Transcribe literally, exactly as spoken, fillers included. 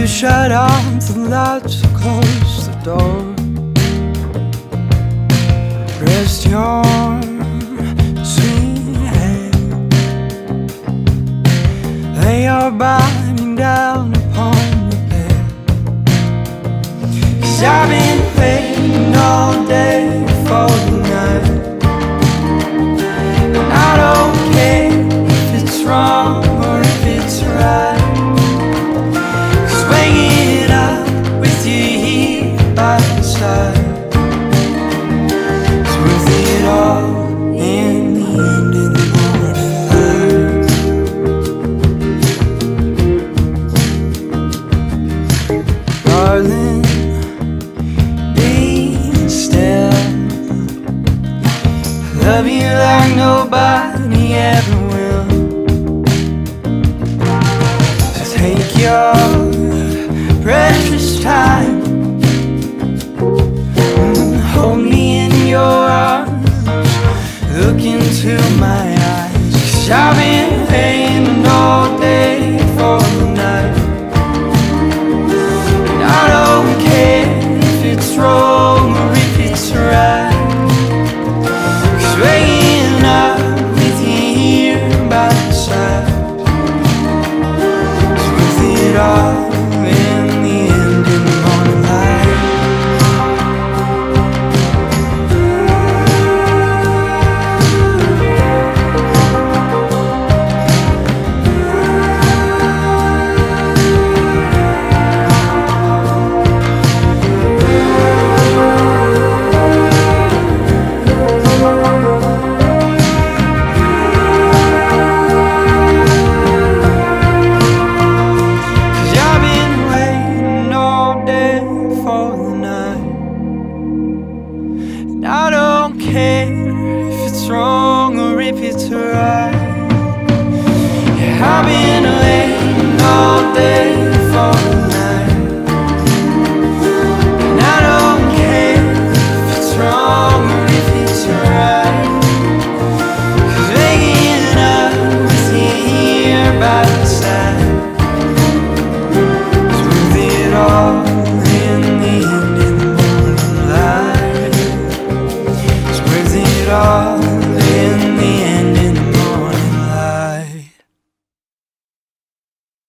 you shut off the lights or close the door. Rest your sweet head, lay your body down upon the bed. 'Cause I've been waiting all day for the night, and I don't care if it's wrong or if it's right. 'Cause waking it up with you here by my side, darling, be still. Love you like nobody ever will. So take your precious time, hold me in your arms, look into my